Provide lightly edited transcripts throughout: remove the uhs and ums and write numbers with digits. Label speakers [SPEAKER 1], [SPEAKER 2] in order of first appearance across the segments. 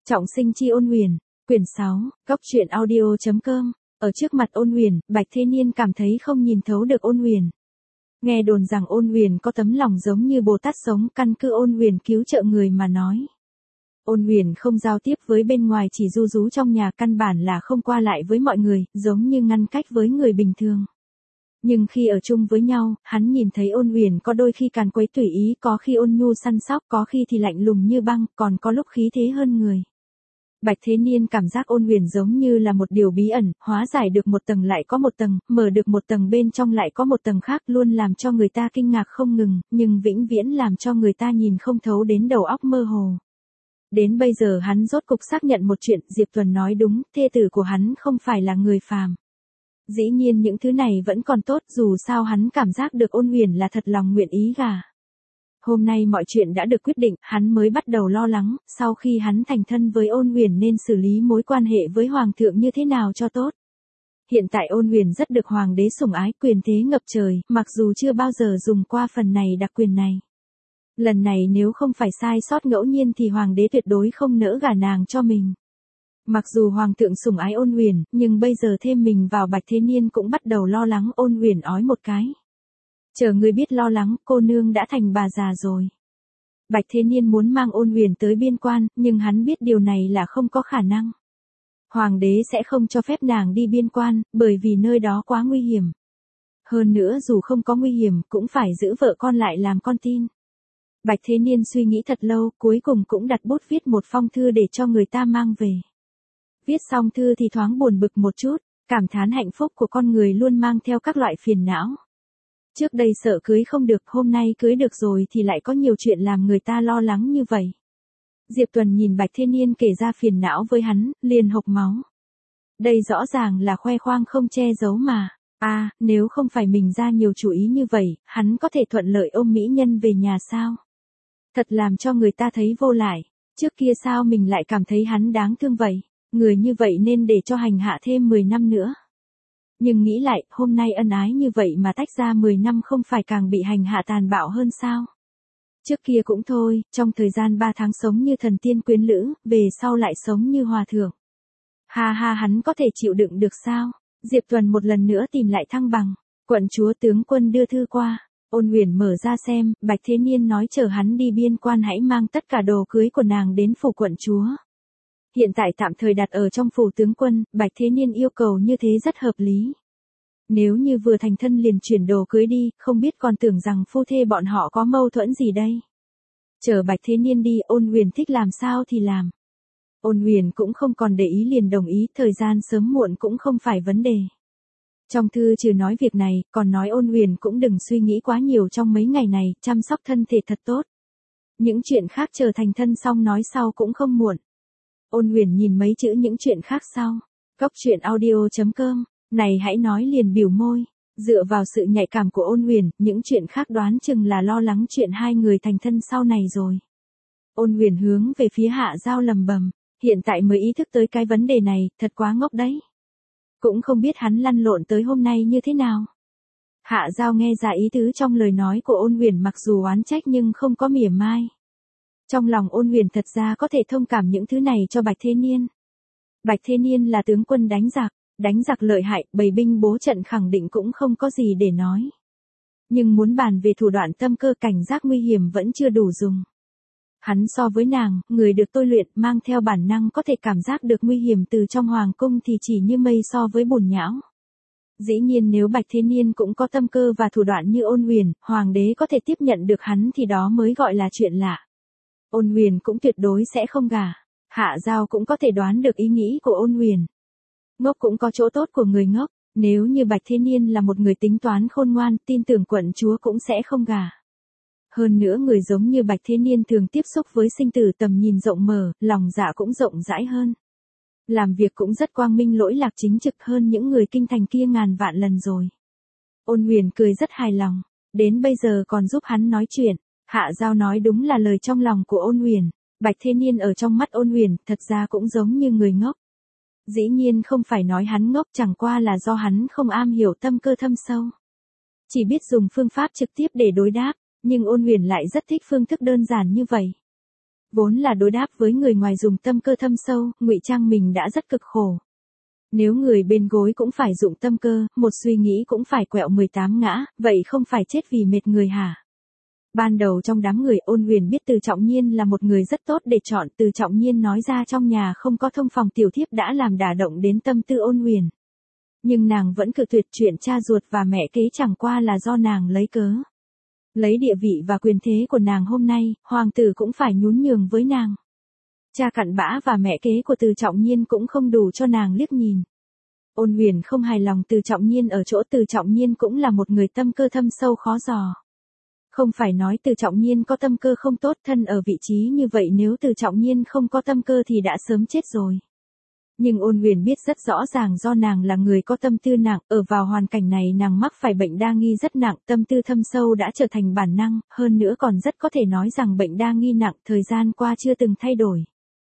[SPEAKER 1] Trọng sinh chi Ôn Huyền, quyển 6, góc truyện audio.com. Ở trước mặt Ôn Huyền, Bạch Thế Niên cảm thấy không nhìn thấu được Ôn Huyền. Nghe đồn rằng Ôn Huyền có tấm lòng giống như Bồ Tát sống, căn cứ Ôn Huyền cứu trợ người mà nói. Ôn Huyền không giao tiếp với bên ngoài, chỉ ru rú trong nhà, căn bản là không qua lại với mọi người, giống như ngăn cách với người bình thường. Nhưng khi ở chung với nhau, hắn nhìn thấy Ôn Huyền có đôi khi càn quấy tùy ý, có khi ôn nhu săn sóc, có khi thì lạnh lùng như băng, còn có lúc khí thế hơn người. Bạch Thế Niên cảm giác Ôn Huyền giống như là một điều bí ẩn, hóa giải được một tầng lại có một tầng, mở được một tầng bên trong lại có một tầng khác, luôn làm cho người ta kinh ngạc không ngừng, nhưng vĩnh viễn làm cho người ta nhìn không thấu đến đầu óc mơ hồ. Đến bây giờ hắn rốt cục xác nhận một chuyện, Diệp Tuần nói đúng, thê tử của hắn không phải là người phàm. Dĩ nhiên những thứ này vẫn còn tốt, dù sao hắn cảm giác được Ôn Huyền là thật lòng nguyện ý gả. Hôm nay mọi chuyện đã được quyết định, hắn mới bắt đầu lo lắng, sau khi hắn thành thân với Ôn Huyền nên xử lý mối quan hệ với Hoàng thượng như thế nào cho tốt. Hiện tại Ôn Huyền rất được Hoàng đế sủng ái, quyền thế ngập trời, mặc dù chưa bao giờ dùng qua phần này đặc quyền này. Lần này nếu không phải sai sót ngẫu nhiên thì Hoàng đế tuyệt đối không nỡ gả nàng cho mình. Mặc dù Hoàng thượng sủng ái Ôn Huyền, nhưng bây giờ thêm mình vào, Bạch Thế Niên cũng bắt đầu lo lắng. Ôn Huyền ói một cái. Chờ ngươi biết lo lắng, cô nương đã thành bà già rồi. Bạch Thế Niên muốn mang Ôn Huyền tới biên quan, nhưng hắn biết điều này là không có khả năng. Hoàng đế sẽ không cho phép nàng đi biên quan, bởi vì nơi đó quá nguy hiểm. Hơn nữa dù không có nguy hiểm, cũng phải giữ vợ con lại làm con tin. Bạch Thế Niên suy nghĩ thật lâu, cuối cùng cũng đặt bút viết một phong thư để cho người ta mang về. Viết xong thư thì thoáng buồn bực một chút, cảm thán hạnh phúc của con người luôn mang theo các loại phiền não. Trước đây sợ cưới không được, hôm nay cưới được rồi thì lại có nhiều chuyện làm người ta lo lắng như vậy. Diệp Tuần nhìn Bạch Thế Niên kể ra phiền não với hắn, liền hộc máu. Đây rõ ràng là khoe khoang không che giấu mà. Nếu không phải mình ra nhiều chủ ý như vậy, hắn có thể thuận lợi ôm mỹ nhân về nhà sao? Thật làm cho người ta thấy vô lại. Trước kia sao mình lại cảm thấy hắn đáng thương vậy? Người như vậy nên để cho hành hạ thêm 10 năm nữa. Nhưng nghĩ lại, hôm nay ân ái như vậy mà tách ra 10 năm không phải càng bị hành hạ tàn bạo hơn sao? Trước kia cũng thôi, trong thời gian 3 tháng sống như thần tiên quyến lữ, về sau lại sống như hòa thượng. Hắn có thể chịu đựng được sao? Diệp Tuần một lần nữa tìm lại thăng bằng. Quận chúa tướng quân đưa thư qua. Ôn Huyền mở ra xem, Bạch Thế Niên nói chờ hắn đi biên quan hãy mang tất cả đồ cưới của nàng đến phủ quận chúa. Hiện tại tạm thời đặt ở trong phủ tướng quân, Bạch Thế Niên yêu cầu như thế rất hợp lý. Nếu như vừa thành thân liền chuyển đồ cưới đi, không biết còn tưởng rằng phu thê bọn họ có mâu thuẫn gì đây. Chờ Bạch Thế Niên đi, Ôn Huyền thích làm sao thì làm. Ôn Huyền cũng không còn để ý liền đồng ý, thời gian sớm muộn cũng không phải vấn đề. Trong thư trừ nói việc này, còn nói Ôn Huyền cũng đừng suy nghĩ quá nhiều trong mấy ngày này, chăm sóc thân thể thật tốt. Những chuyện khác chờ thành thân xong nói sau cũng không muộn. Ôn Huyền nhìn mấy chữ những chuyện khác sau. Góc truyện audio.com, này hãy nói liền biểu môi. Dựa vào sự nhạy cảm của Ôn Huyền, những chuyện khác đoán chừng là lo lắng chuyện hai người thành thân sau này rồi. Ôn Huyền hướng về phía Hạ Giao lầm bầm, hiện tại mới ý thức tới cái vấn đề này, thật quá ngốc đấy. Cũng không biết hắn lăn lộn tới hôm nay như thế nào. Hạ Giao nghe ra ý tứ trong lời nói của Ôn Huyền, mặc dù oán trách nhưng không có mỉa mai. Trong lòng Ôn Huyền thật ra có thể thông cảm những thứ này cho Bạch Thế Niên. Bạch Thế Niên là tướng quân đánh giặc lợi hại, bày binh bố trận khẳng định cũng không có gì để nói. Nhưng muốn bàn về thủ đoạn tâm cơ, cảnh giác nguy hiểm vẫn chưa đủ dùng. Hắn so với nàng, người được tôi luyện, mang theo bản năng có thể cảm giác được nguy hiểm từ trong hoàng cung thì chỉ như mây so với bùn nhão. Dĩ nhiên nếu Bạch Thế Niên cũng có tâm cơ và thủ đoạn như Ôn Huyền, hoàng đế có thể tiếp nhận được hắn thì đó mới gọi là chuyện lạ. Ôn Huyền cũng tuyệt đối sẽ không gả. Hạ Giao cũng có thể đoán được ý nghĩ của Ôn Huyền. Ngốc cũng có chỗ tốt của người ngốc, nếu như Bạch Thế Niên là một người tính toán khôn ngoan, tin tưởng quận chúa cũng sẽ không gả. Hơn nữa người giống như Bạch Thế Niên thường tiếp xúc với sinh tử, tầm nhìn rộng mở, lòng dạ cũng rộng rãi hơn. Làm việc cũng rất quang minh lỗi lạc, chính trực hơn những người kinh thành kia ngàn vạn lần rồi. Ôn Huyền cười rất hài lòng, đến bây giờ còn giúp hắn nói chuyện. Hạ Giao nói đúng là lời trong lòng của Ôn Huyền. Bạch Thế Niên ở trong mắt Ôn Huyền, thật ra cũng giống như người ngốc. Dĩ nhiên không phải nói hắn ngốc, chẳng qua là do hắn không am hiểu tâm cơ thâm sâu. Chỉ biết dùng phương pháp trực tiếp để đối đáp, nhưng Ôn Huyền lại rất thích phương thức đơn giản như vậy. Vốn là đối đáp với người ngoài dùng tâm cơ thâm sâu, ngụy trang mình đã rất cực khổ. Nếu người bên gối cũng phải dụng tâm cơ, một suy nghĩ cũng phải quẹo 18 ngã, vậy không phải chết vì mệt người hả? Ban đầu trong đám người Ôn Huyền biết Từ Trọng Nhiên là một người rất tốt để chọn. Từ Trọng Nhiên nói ra trong nhà không có thông phòng tiểu thiếp đã làm đả động đến tâm tư Ôn Huyền. Nhưng nàng vẫn cự tuyệt chuyện cha ruột và mẹ kế chẳng qua là do nàng lấy cớ. Lấy địa vị và quyền thế của nàng hôm nay, hoàng tử cũng phải nhún nhường với nàng. Cha cặn bã và mẹ kế của Từ Trọng Nhiên cũng không đủ cho nàng liếc nhìn. Ôn Huyền không hài lòng Từ Trọng Nhiên ở chỗ Từ Trọng Nhiên cũng là một người tâm cơ thâm sâu khó dò. Không phải nói Từ Trọng Nhiên có tâm cơ không tốt, thân ở vị trí như vậy nếu Từ Trọng Nhiên không có tâm cơ thì đã sớm chết rồi. Nhưng Ôn Huyền biết rất rõ ràng do nàng là người có tâm tư nặng, ở vào hoàn cảnh này nàng mắc phải bệnh đa nghi rất nặng, tâm tư thâm sâu đã trở thành bản năng, hơn nữa còn rất có thể nói rằng bệnh đa nghi nặng thời gian qua chưa từng thay đổi.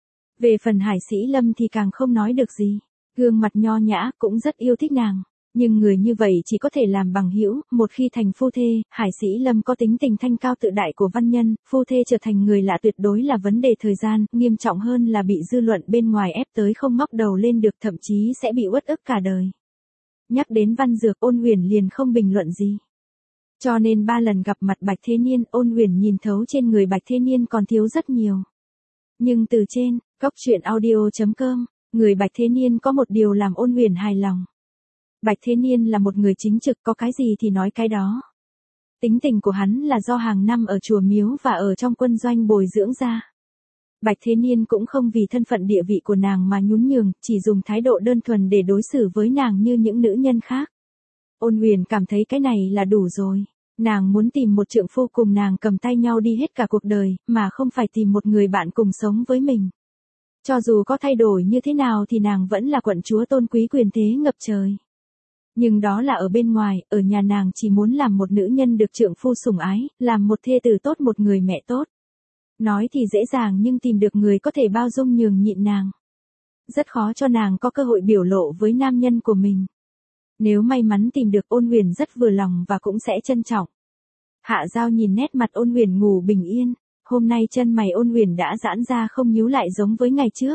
[SPEAKER 1] Về phần Hải Sĩ Lâm thì càng không nói được gì, gương mặt nho nhã cũng rất yêu thích nàng. Nhưng người như vậy chỉ có thể làm bằng hữu, một khi thành phu thê, Hải Sĩ Lâm có tính tình thanh cao tự đại của văn nhân, phu thê trở thành người lạ tuyệt đối là vấn đề thời gian, nghiêm trọng hơn là bị dư luận bên ngoài ép tới không ngóc đầu lên được, thậm chí sẽ bị uất ức cả đời. Nhắc đến Văn Dược, Ôn Huyền liền không bình luận gì. Cho nên 3 lần gặp mặt Bạch Thế Niên, Ôn Huyền nhìn thấu trên người Bạch Thế Niên còn thiếu rất nhiều. Nhưng từ trên, goctruyện.audio.com, người Bạch Thế Niên có một điều làm Ôn Huyền hài lòng. Bạch Thế Niên là một người chính trực, có cái gì thì nói cái đó. Tính tình của hắn là do hàng năm ở chùa miếu và ở trong quân doanh bồi dưỡng ra. Bạch Thế Niên cũng không vì thân phận địa vị của nàng mà nhún nhường, chỉ dùng thái độ đơn thuần để đối xử với nàng như những nữ nhân khác. Ôn Huyền cảm thấy cái này là đủ rồi. Nàng muốn tìm một trượng phu cùng nàng cầm tay nhau đi hết cả cuộc đời, mà không phải tìm một người bạn cùng sống với mình. Cho dù có thay đổi như thế nào thì nàng vẫn là quận chúa tôn quý quyền thế ngập trời. Nhưng đó là ở bên ngoài, ở nhà nàng chỉ muốn làm một nữ nhân được trượng phu sủng ái, làm một thê tử tốt, một người mẹ tốt. Nói thì dễ dàng nhưng tìm được người có thể bao dung nhường nhịn nàng. Rất khó cho nàng có cơ hội biểu lộ với nam nhân của mình. Nếu may mắn tìm được, Ôn Huyền rất vừa lòng và cũng sẽ trân trọng. Hạ Giao nhìn nét mặt Ôn Huyền ngủ bình yên, hôm nay chân mày Ôn Huyền đã giãn ra không nhíu lại giống với ngày trước.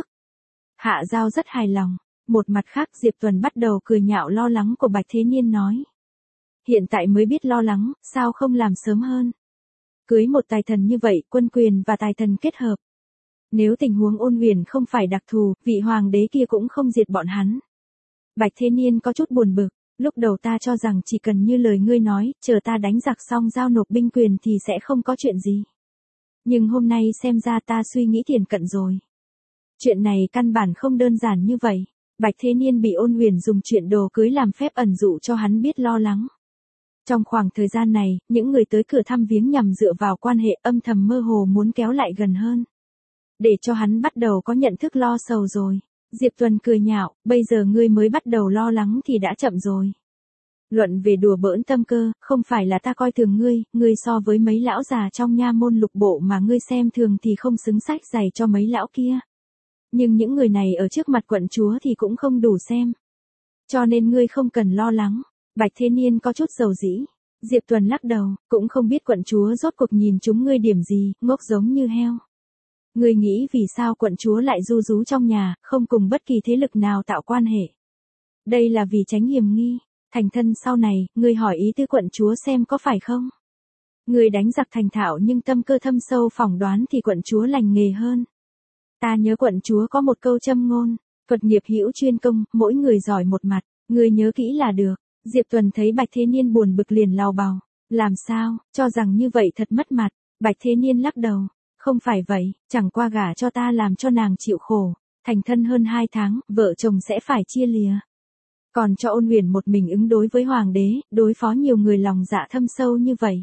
[SPEAKER 1] Hạ Giao rất hài lòng. Một mặt khác Diệp Tuần bắt đầu cười nhạo lo lắng của Bạch Thế Niên nói. Hiện tại mới biết lo lắng, sao không làm sớm hơn. Cưới một tài thần như vậy, quân quyền và tài thần kết hợp. Nếu tình huống Ôn Huyền không phải đặc thù, vị hoàng đế kia cũng không diệt bọn hắn. Bạch Thế Niên có chút buồn bực, lúc đầu ta cho rằng chỉ cần như lời ngươi nói, chờ ta đánh giặc xong giao nộp binh quyền thì sẽ không có chuyện gì. Nhưng hôm nay xem ra ta suy nghĩ thiển cận rồi. Chuyện này căn bản không đơn giản như vậy. Bạch Thế Niên bị Ôn Huyền dùng chuyện đồ cưới làm phép ẩn dụ cho hắn biết lo lắng. Trong khoảng thời gian này, những người tới cửa thăm viếng nhằm dựa vào quan hệ âm thầm mơ hồ muốn kéo lại gần hơn. Để cho hắn bắt đầu có nhận thức lo sầu rồi. Diệp Tuần cười nhạo, bây giờ ngươi mới bắt đầu lo lắng thì đã chậm rồi. Luận về đùa bỡn tâm cơ, không phải là ta coi thường ngươi so với mấy lão già trong nha môn lục bộ mà ngươi xem thường thì không xứng sách giày cho mấy lão kia. Nhưng những người này ở trước mặt quận chúa thì cũng không đủ xem. Cho nên ngươi không cần lo lắng. Bạch Thế Niên có chút dầu dĩ. Diệp Tuần lắc đầu, cũng không biết quận chúa rốt cuộc nhìn chúng ngươi điểm gì, ngốc giống như heo. Ngươi nghĩ vì sao quận chúa lại ru rú trong nhà, không cùng bất kỳ thế lực nào tạo quan hệ. Đây là vì tránh hiểm nghi. Thành thân sau này, ngươi hỏi ý tứ quận chúa xem có phải không. Ngươi đánh giặc thành thạo nhưng tâm cơ thâm sâu, phỏng đoán thì quận chúa lành nghề hơn. Ta nhớ quận chúa có một câu châm ngôn, Phật nghiệp hữu chuyên công, mỗi người giỏi một mặt, ngươi nhớ kỹ là được. Diệp Tuần thấy Bạch Thế Niên buồn bực liền lau bào, làm sao, cho rằng như vậy thật mất mặt. Bạch Thế Niên lắc đầu, không phải vậy, chẳng qua gả cho ta làm cho nàng chịu khổ, thành thân hơn 2 tháng, vợ chồng sẽ phải chia lìa. Còn cho Ôn Huyền một mình ứng đối với hoàng đế, đối phó nhiều người lòng dạ thâm sâu như vậy.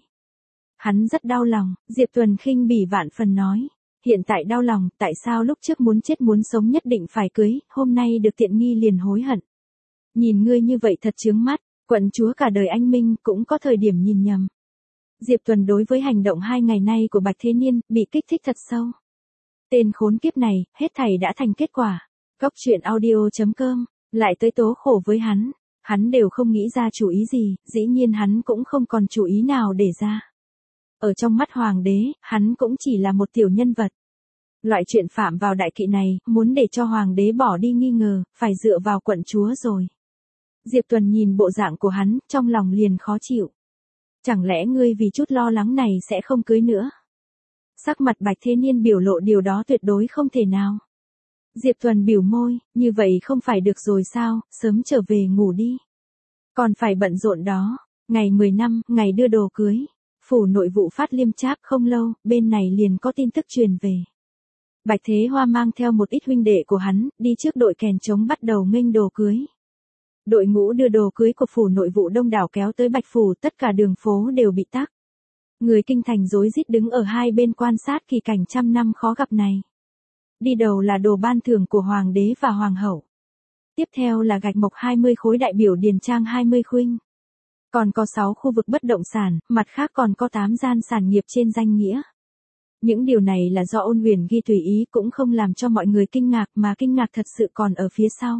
[SPEAKER 1] Hắn rất đau lòng, Diệp Tuần khinh bỉ vạn phần nói. Hiện tại đau lòng, tại sao lúc trước muốn chết muốn sống nhất định phải cưới, hôm nay được tiện nghi liền hối hận. Nhìn ngươi như vậy thật chướng mắt, quận chúa cả đời anh minh cũng có thời điểm nhìn nhầm. Diệp Tuần đối với hành động 2 ngày nay của Bạch Thế Niên, bị kích thích thật sâu. Tên khốn kiếp này, hết thảy đã thành kết quả. Goctruyện.audio.com, lại tới tố khổ với hắn đều không nghĩ ra chủ ý gì, dĩ nhiên hắn cũng không còn chủ ý nào để ra. Ở trong mắt hoàng đế, hắn cũng chỉ là một tiểu nhân vật. Loại chuyện phạm vào đại kỵ này, muốn để cho hoàng đế bỏ đi nghi ngờ, phải dựa vào quận chúa rồi. Diệp Tuần nhìn bộ dạng của hắn, trong lòng liền khó chịu. Chẳng lẽ ngươi vì chút lo lắng này sẽ không cưới nữa? Sắc mặt Bạch Thế Niên biểu lộ điều đó tuyệt đối không thể nào. Diệp Tuần bĩu môi, như vậy không phải được rồi sao, sớm trở về ngủ đi. Còn phải bận rộn đó, ngày 10 năm, ngày đưa đồ cưới. Phủ nội vụ phát liêm tráp không lâu, bên này liền có tin tức truyền về. Bạch Thế Hoa mang theo một ít huynh đệ của hắn, đi trước đội kèn trống bắt đầu nghênh đồ cưới. Đội ngũ đưa đồ cưới của phủ nội vụ đông đảo kéo tới Bạch Phủ, tất cả đường phố đều bị tắc. Người kinh thành rối rít đứng ở hai bên quan sát kỳ cảnh trăm năm khó gặp này. Đi đầu là đồ ban thưởng của hoàng đế và hoàng hậu. Tiếp theo là gạch mộc 20 khối đại biểu điền trang 20 khuynh. Còn có 6 khu vực bất động sản, mặt khác còn có 8 gian sản nghiệp trên danh nghĩa. Những điều này là do Ôn Huyền ghi tùy ý cũng không làm cho mọi người kinh ngạc mà kinh ngạc thật sự còn ở phía sau.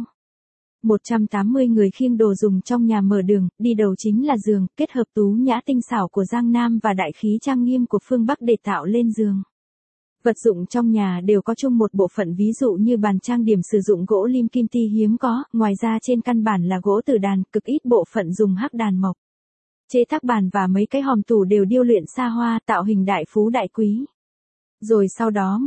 [SPEAKER 1] 180 người khiêng đồ dùng trong nhà mở đường, đi đầu chính là giường, kết hợp tú nhã tinh xảo của Giang Nam và đại khí trang nghiêm của phương Bắc để tạo lên giường. Vật dụng trong nhà đều có chung một bộ phận, ví dụ như bàn trang điểm sử dụng gỗ lim kim ti hiếm có, ngoài ra trên căn bản là gỗ tử đàn, cực ít bộ phận dùng hắc đàn mộc. Chế tác bàn và mấy cái hòm tủ đều điêu luyện xa hoa, tạo hình đại phú đại quý. Rồi sau đó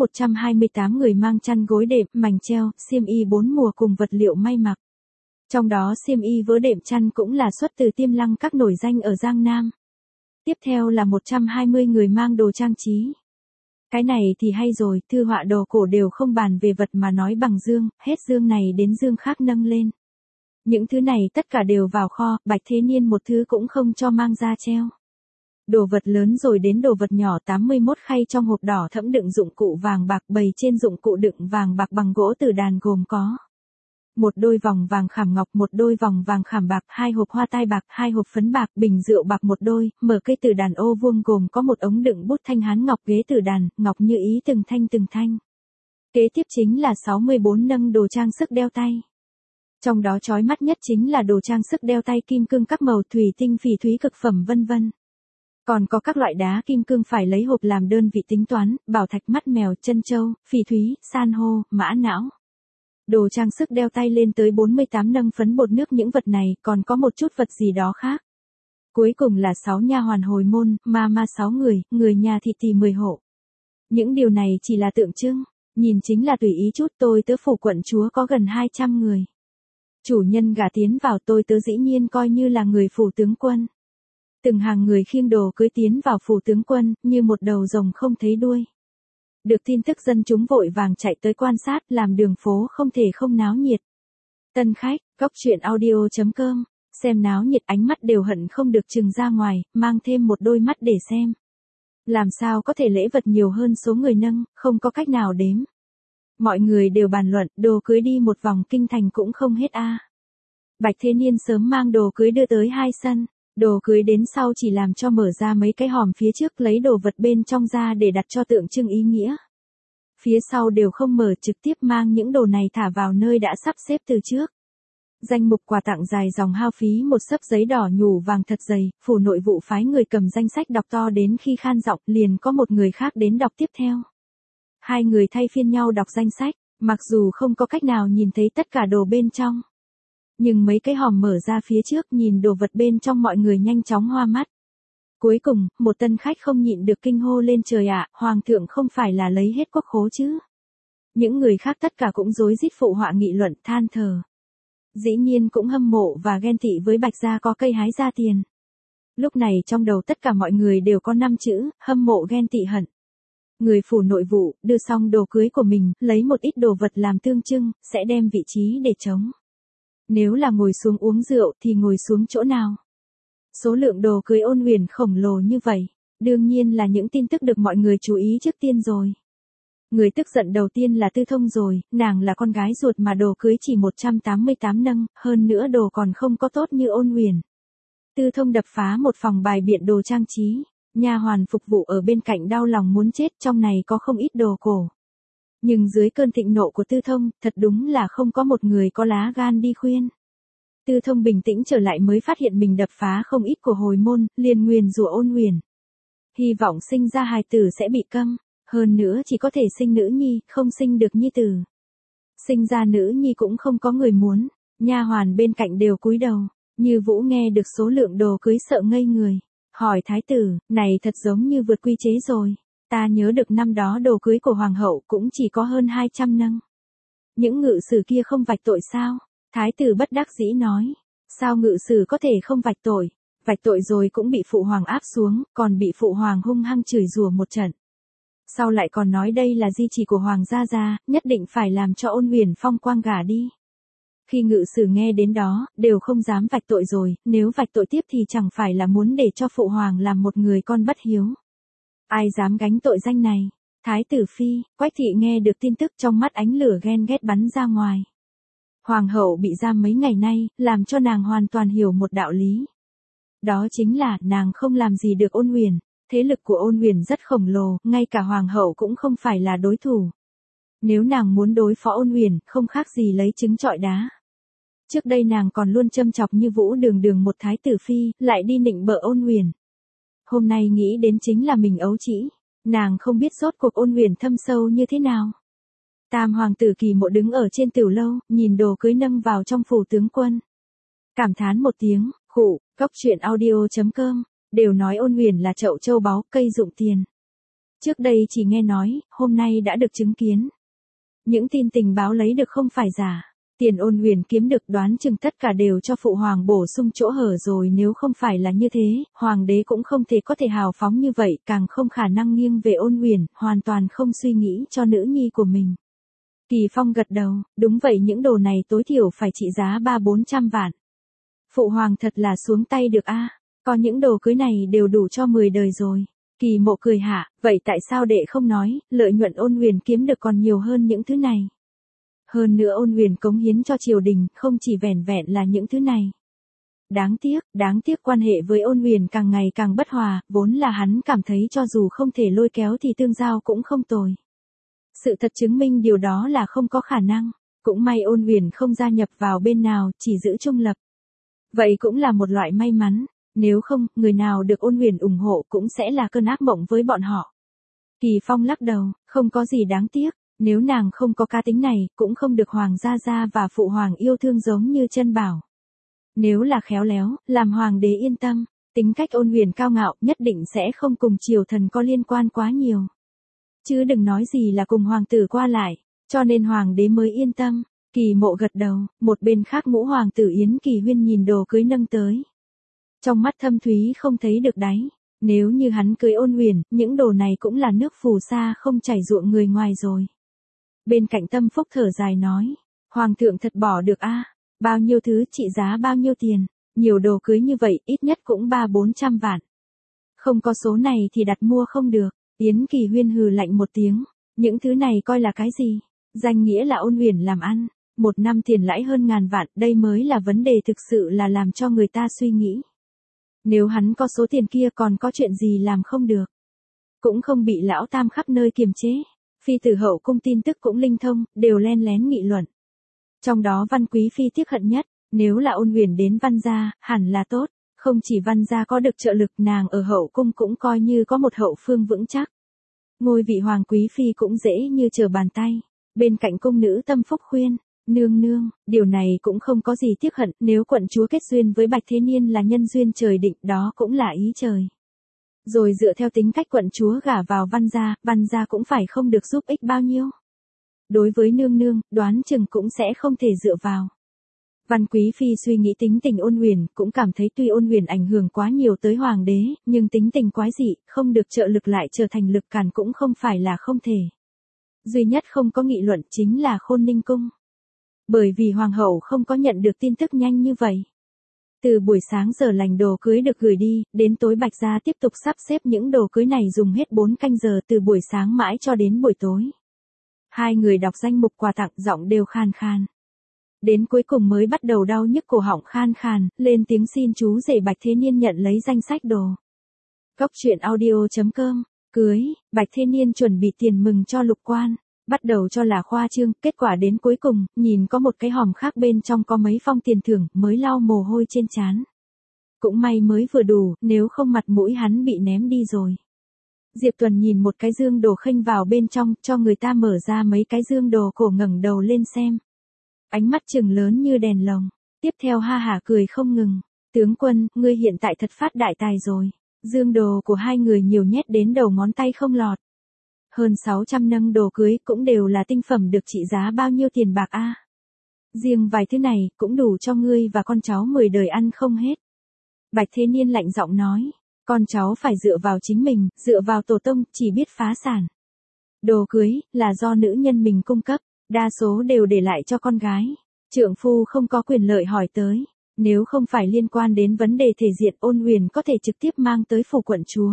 [SPEAKER 1] 128 người mang chăn gối đệm, mành treo, xiêm y 4 mùa cùng vật liệu may mặc. Trong đó xiêm y vớ đệm chăn cũng là xuất từ Tiêm Lăng các nổi danh ở Giang Nam. Tiếp theo là 120 người mang đồ trang trí. Cái này thì hay rồi, thư họa đồ cổ đều không bàn về vật mà nói bằng dương, hết dương này đến dương khác nâng lên. Những thứ này tất cả đều vào kho, Bạch Thế Niên một thứ cũng không cho mang ra treo. Đồ vật lớn rồi đến đồ vật nhỏ, 81 khay trong hộp đỏ thẫm đựng dụng cụ vàng bạc, bày trên dụng cụ đựng vàng bạc bằng gỗ tử đàn gồm có một đôi vòng vàng khảm ngọc, một đôi vòng vàng khảm bạc, 2 hộp hoa tai bạc, 2 hộp phấn bạc, bình rượu bạc một đôi, mở cây tử đàn ô vuông gồm có một ống đựng bút thanh hán ngọc, ghế tử đàn, ngọc như ý từng thanh từng thanh. Kế tiếp chính là 64 nâng đồ trang sức đeo tay. Trong đó chói mắt nhất chính là đồ trang sức đeo tay kim cương các màu, thủy tinh, phỉ thúy, cực phẩm vân vân. Còn có các loại đá kim cương phải lấy hộp làm đơn vị tính toán, bảo thạch, mắt mèo, chân châu, phỉ thúy, san hô, mã não. Đồ trang sức đeo tay lên tới 48 nâng phấn bột nước, những vật này còn có một chút vật gì đó khác. Cuối cùng là 6 nha hoàn hồi môn, ma 6 người, người nhà thì tỳ 10 hộ. Những điều này chỉ là tượng trưng, nhìn chính là tùy ý chút. Tôi tớ phủ quận chúa có gần 200 người. Chủ nhân gả tiến vào, tôi tớ dĩ nhiên coi như là người phủ tướng quân. Từng hàng người khiêng đồ cưới tiến vào phủ tướng quân, như một đầu rồng không thấy đuôi. Được tin tức dân chúng vội vàng chạy tới quan sát, làm đường phố không thể không náo nhiệt. Tân khách, góc truyện audio.com, xem náo nhiệt ánh mắt đều hận không được trừng ra ngoài, mang thêm một đôi mắt để xem. Làm sao có thể lễ vật nhiều hơn số người nâng, không có cách nào đếm. Mọi người đều bàn luận, đồ cưới đi một vòng kinh thành cũng không hết a. Bạch Thế Niên sớm mang đồ cưới đưa tới 2 sân. Đồ cưới đến sau chỉ làm cho mở ra mấy cái hòm phía trước, lấy đồ vật bên trong ra để đặt cho tượng trưng ý nghĩa. Phía sau đều không mở, trực tiếp mang những đồ này thả vào nơi đã sắp xếp từ trước. Danh mục quà tặng dài dòng, hao phí một xấp giấy đỏ nhủ vàng thật dày, phủ nội vụ phái người cầm danh sách đọc to đến khi khan giọng, liền có một người khác đến đọc tiếp theo. 2 người thay phiên nhau đọc danh sách, mặc dù không có cách nào nhìn thấy tất cả đồ bên trong. Nhưng mấy cái hòm mở ra phía trước, nhìn đồ vật bên trong, mọi người nhanh chóng hoa mắt. Cuối cùng, một tân khách không nhịn được kinh hô lên, trời ạ, hoàng thượng không phải là lấy hết quốc khố chứ? Những người khác tất cả cũng rối rít phụ họa nghị luận, than thở. Dĩ nhiên cũng hâm mộ và ghen tị với Bạch gia có cây hái ra tiền. Lúc này trong đầu tất cả mọi người đều có 5 chữ, hâm mộ, ghen tị, hận. Người phủ nội vụ, đưa xong đồ cưới của mình, lấy một ít đồ vật làm tương trưng, sẽ đem vị trí để trống. Nếu là ngồi xuống uống rượu thì ngồi xuống chỗ nào? Số lượng đồ cưới Ôn Huyền khổng lồ như vậy, đương nhiên là những tin tức được mọi người chú ý trước tiên rồi. Người tức giận đầu tiên là Tư Thông rồi, nàng là con gái ruột mà đồ cưới chỉ 188 nâng, hơn nữa đồ còn không có tốt như Ôn Huyền. Tư Thông đập phá một phòng bài biện đồ trang trí, nha hoàn phục vụ ở bên cạnh đau lòng muốn chết, trong này có không ít đồ cổ. Nhưng dưới cơn thịnh nộ của Tư Thông, thật đúng là không có một người có lá gan đi khuyên. Tư Thông bình tĩnh trở lại mới phát hiện mình đập phá không ít của hồi môn, liền nguyền rủa Ôn Huyền. Hy vọng sinh ra hài tử sẽ bị câm. Hơn nữa chỉ có thể sinh nữ nhi, không sinh được nhi tử. Sinh ra nữ nhi cũng không có người muốn, nha hoàn bên cạnh đều cúi đầu. Như Vũ nghe được số lượng đồ cưới sợ ngây người. Hỏi thái tử, này thật giống như vượt quy chế rồi. Ta nhớ được năm đó đồ cưới của hoàng hậu cũng chỉ có hơn 200 nâng. Những ngự sử kia không vạch tội sao? Thái tử bất đắc dĩ nói. Sao ngự sử có thể không vạch tội? Vạch tội rồi cũng bị phụ hoàng áp xuống, còn bị phụ hoàng hung hăng chửi rủa một trận. Sau lại còn nói đây là di chỉ của hoàng gia gia, nhất định phải làm cho Ôn Huyền phong quang gả đi. Khi ngự sử nghe đến đó, đều không dám vạch tội rồi, nếu vạch tội tiếp thì chẳng phải là muốn để cho phụ hoàng làm một người con bất hiếu. Ai dám gánh tội danh này? Thái tử phi, Quách thị nghe được tin tức trong mắt ánh lửa ghen ghét bắn ra ngoài. Hoàng hậu bị giam mấy ngày nay, làm cho nàng hoàn toàn hiểu một đạo lý. Đó chính là nàng không làm gì được Ôn Huyền. Thế lực của Ôn Huyền rất khổng lồ, ngay cả hoàng hậu cũng không phải là đối thủ. Nếu nàng muốn đối phó Ôn Huyền, không khác gì lấy trứng trọi đá. Trước đây nàng còn luôn châm chọc như Vũ Đường Đường một thái tử phi, lại đi nịnh bợ Ôn Huyền. Hôm nay nghĩ đến chính là mình ấu trĩ, nàng không biết rốt cuộc Ôn Huyền thâm sâu như thế nào. Tam hoàng tử Kỳ Mộ đứng ở trên tiểu lâu, nhìn đồ cưới nâng vào trong phủ tướng quân. Cảm thán một tiếng, khụ, goctruyện.audio.com, đều nói Ôn Huyền là chậu châu báu, cây dụng tiền. Trước đây chỉ nghe nói, hôm nay đã được chứng kiến. Những tin tình báo lấy được không phải giả. Tiền Ôn Huyền kiếm được đoán chừng tất cả đều cho phụ hoàng bổ sung chỗ hở rồi, nếu không phải là như thế, hoàng đế cũng không thể có thể hào phóng như vậy, càng không khả năng nghiêng về Ôn Huyền, hoàn toàn không suy nghĩ cho nữ nhi của mình. Kỳ Phong gật đầu, đúng vậy, những đồ này tối thiểu phải trị giá 300-400 vạn. Phụ hoàng thật là xuống tay được a, có những đồ cưới này đều đủ cho 10 đời rồi. Kỳ Mộ cười hạ, vậy tại sao đệ không nói, lợi nhuận Ôn Huyền kiếm được còn nhiều hơn những thứ này. Hơn nữa Ôn Huyền cống hiến cho triều đình, không chỉ vẻn vẹn là những thứ này. Đáng tiếc quan hệ với Ôn Huyền càng ngày càng bất hòa, vốn là hắn cảm thấy cho dù không thể lôi kéo thì tương giao cũng không tồi. Sự thật chứng minh điều đó là không có khả năng, cũng may Ôn Huyền không gia nhập vào bên nào, chỉ giữ trung lập. Vậy cũng là một loại may mắn, nếu không, người nào được Ôn Huyền ủng hộ cũng sẽ là cơn ác mộng với bọn họ. Kỳ Phong lắc đầu, không có gì đáng tiếc. Nếu nàng không có cá tính này, cũng không được hoàng gia gia và phụ hoàng yêu thương giống như Chân Bảo. Nếu là khéo léo, làm hoàng đế yên tâm, tính cách Ôn Huyền cao ngạo, nhất định sẽ không cùng triều thần có liên quan quá nhiều. Chứ đừng nói gì là cùng hoàng tử qua lại, cho nên hoàng đế mới yên tâm. Kỳ Mộ gật đầu, một bên khác ngũ hoàng tử Yến Kỳ Huyên nhìn đồ cưới nâng tới. Trong mắt thâm thúy không thấy được đáy. Nếu như hắn cưới Ôn Huyền, những đồ này cũng là nước phù sa không chảy ruộng người ngoài rồi. Bên cạnh Tâm Phúc thở dài nói, hoàng thượng thật bỏ được a, bao nhiêu thứ trị giá bao nhiêu tiền, nhiều đồ cưới như vậy ít nhất cũng 300-400 vạn. Không có số này thì đặt mua không được. Yến Kỳ Huyên hừ lạnh một tiếng, những thứ này coi là cái gì? Danh nghĩa là Ôn Huyền làm ăn, một năm tiền lãi hơn ngàn vạn, đây mới là vấn đề thực sự là làm cho người ta suy nghĩ. Nếu hắn có số tiền kia còn có chuyện gì làm không được? Cũng không bị lão tam khắp nơi kiềm chế. Phi tử hậu cung tin tức cũng linh thông, đều len lén nghị luận. Trong đó Văn Quý Phi tiếc hận nhất, nếu là Ôn Huyền đến Văn gia, hẳn là tốt, không chỉ Văn gia có được trợ lực, nàng ở hậu cung cũng coi như có một hậu phương vững chắc. Ngôi vị hoàng quý phi cũng dễ như trở bàn tay. Bên cạnh cung nữ Tâm Phúc khuyên, nương nương, điều này cũng không có gì tiếc hận, nếu quận chúa kết duyên với Bạch Thế Niên là nhân duyên trời định, đó cũng là ý trời. Rồi dựa theo tính cách quận chúa gả vào Văn gia cũng phải không được giúp ích bao nhiêu. Đối với nương nương, đoán chừng cũng sẽ không thể dựa vào. Văn Quý Phi suy nghĩ tính tình Ôn Huyền, cũng cảm thấy tuy Ôn Huyền ảnh hưởng quá nhiều tới hoàng đế, nhưng tính tình quái dị, không được trợ lực lại trở thành lực cản cũng không phải là không thể. Duy nhất không có nghị luận chính là Khôn Ninh Cung. Bởi vì hoàng hậu không có nhận được tin tức nhanh như vậy. Từ buổi sáng giờ lành đồ cưới được gửi đi, đến tối Bạch gia tiếp tục sắp xếp những đồ cưới này dùng hết 4 canh giờ từ buổi sáng mãi cho đến buổi tối. Hai người đọc danh mục quà tặng giọng đều khan khan. Đến cuối cùng mới bắt đầu đau nhức cổ họng khan khan, lên tiếng xin chú rể Bạch Thế Niên nhận lấy danh sách đồ. Goctruyện.audio.com, cưới, Bạch Thế Niên chuẩn bị tiền mừng cho Lục Quan. Bắt đầu cho là khoa trương, kết quả đến cuối cùng, nhìn có một cái hòm khác bên trong có mấy phong tiền thưởng, mới lau mồ hôi trên trán. Cũng may mới vừa đủ, nếu không mặt mũi hắn bị ném đi rồi. Diệp Tuần nhìn một cái dương đồ khênh vào bên trong, cho người ta mở ra mấy cái dương đồ cổ ngẩng đầu lên xem. Ánh mắt trừng lớn như đèn lồng. Tiếp theo ha hả cười không ngừng. Tướng quân, ngươi hiện tại thật phát đại tài rồi. Dương đồ của hai người nhiều nhét đến đầu ngón tay không lọt. Hơn 600 nâng đồ cưới cũng đều là tinh phẩm được trị giá bao nhiêu tiền bạc a? Riêng vài thứ này cũng đủ cho ngươi và con cháu 10 đời ăn không hết. Bạch Thế Niên lạnh giọng nói. Con cháu phải dựa vào chính mình, dựa vào tổ tông, chỉ biết phá sản. Đồ cưới, là do nữ nhân mình cung cấp, đa số đều để lại cho con gái. Trượng phu không có quyền lợi hỏi tới. Nếu không phải liên quan đến vấn đề thể diện, Ôn Huyền có thể trực tiếp mang tới phủ quận chúa.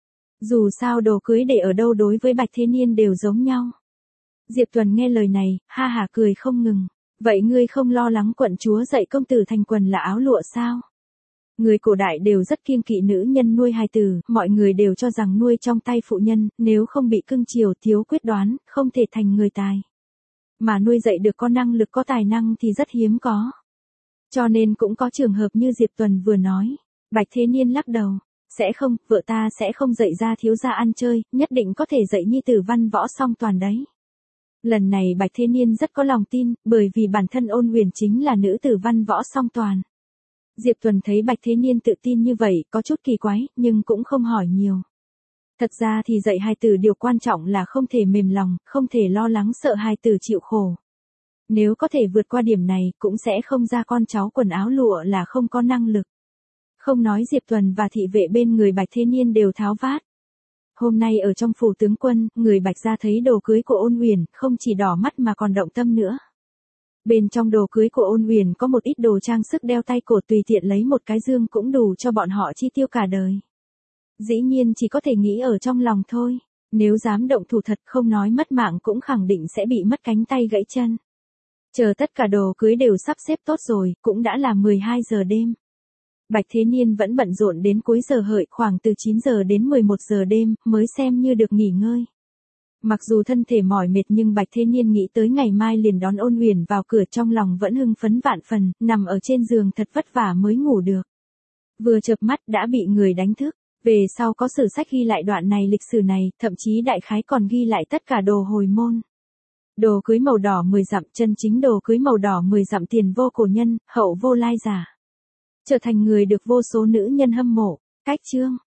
[SPEAKER 1] Dù sao đồ cưới để ở đâu đối với Bạch Thế Niên đều giống nhau. Diệp Tuần nghe lời này, ha hả cười không ngừng. Vậy ngươi không lo lắng quận chúa dạy công tử thành quần là áo lụa sao? Người cổ đại đều rất kiêng kỵ nữ nhân nuôi hài tử, mọi người đều cho rằng nuôi trong tay phụ nhân, nếu không bị cưng chiều thiếu quyết đoán, không thể thành người tài. Mà nuôi dạy được có năng lực có tài năng thì rất hiếm có. Cho nên cũng có trường hợp như Diệp Tuần vừa nói. Bạch Thế Niên lắc đầu. Sẽ không, vợ ta sẽ không dạy ra thiếu gia ăn chơi, nhất định có thể dạy nhi tử văn võ song toàn đấy. Lần này Bạch Thế Niên rất có lòng tin, bởi vì bản thân Ôn Huyền chính là nữ tử văn võ song toàn. Diệp Tuần thấy Bạch Thế Niên tự tin như vậy, có chút kỳ quái, nhưng cũng không hỏi nhiều. Thật ra thì dạy hài tử điều quan trọng là không thể mềm lòng, không thể lo lắng sợ hài tử chịu khổ. Nếu có thể vượt qua điểm này, cũng sẽ không ra con cháu quần áo lụa là không có năng lực. Không nói Diệp Tuần và thị vệ bên người Bạch Thế Niên đều tháo vát. Hôm nay ở trong phủ tướng quân, người Bạch gia thấy đồ cưới của Ôn Huyền, không chỉ đỏ mắt mà còn động tâm nữa. Bên trong đồ cưới của Ôn Huyền có một ít đồ trang sức đeo tay cổ, tùy tiện lấy một cái dương cũng đủ cho bọn họ chi tiêu cả đời. Dĩ nhiên chỉ có thể nghĩ ở trong lòng thôi. Nếu dám động thủ thật, không nói mất mạng cũng khẳng định sẽ bị mất cánh tay gãy chân. Chờ tất cả đồ cưới đều sắp xếp tốt rồi, cũng đã là 12 giờ đêm. Bạch Thế Niên vẫn bận rộn đến cuối giờ hợi, khoảng từ 9 giờ đến 11 giờ đêm, mới xem như được nghỉ ngơi. Mặc dù thân thể mỏi mệt nhưng Bạch Thế Niên nghĩ tới ngày mai liền đón Ôn Huyền vào cửa, trong lòng vẫn hưng phấn vạn phần, nằm ở trên giường thật vất vả mới ngủ được. Vừa chợp mắt đã bị người đánh thức. Về sau có sử sách ghi lại đoạn này, lịch sử này, thậm chí đại khái còn ghi lại tất cả đồ hồi môn. Đồ cưới màu đỏ 10 dặm, chân chính đồ cưới màu đỏ 10 dặm, tiền vô cổ nhân, hậu vô lai giả. Trở thành người được vô số nữ nhân hâm mộ. Cách chương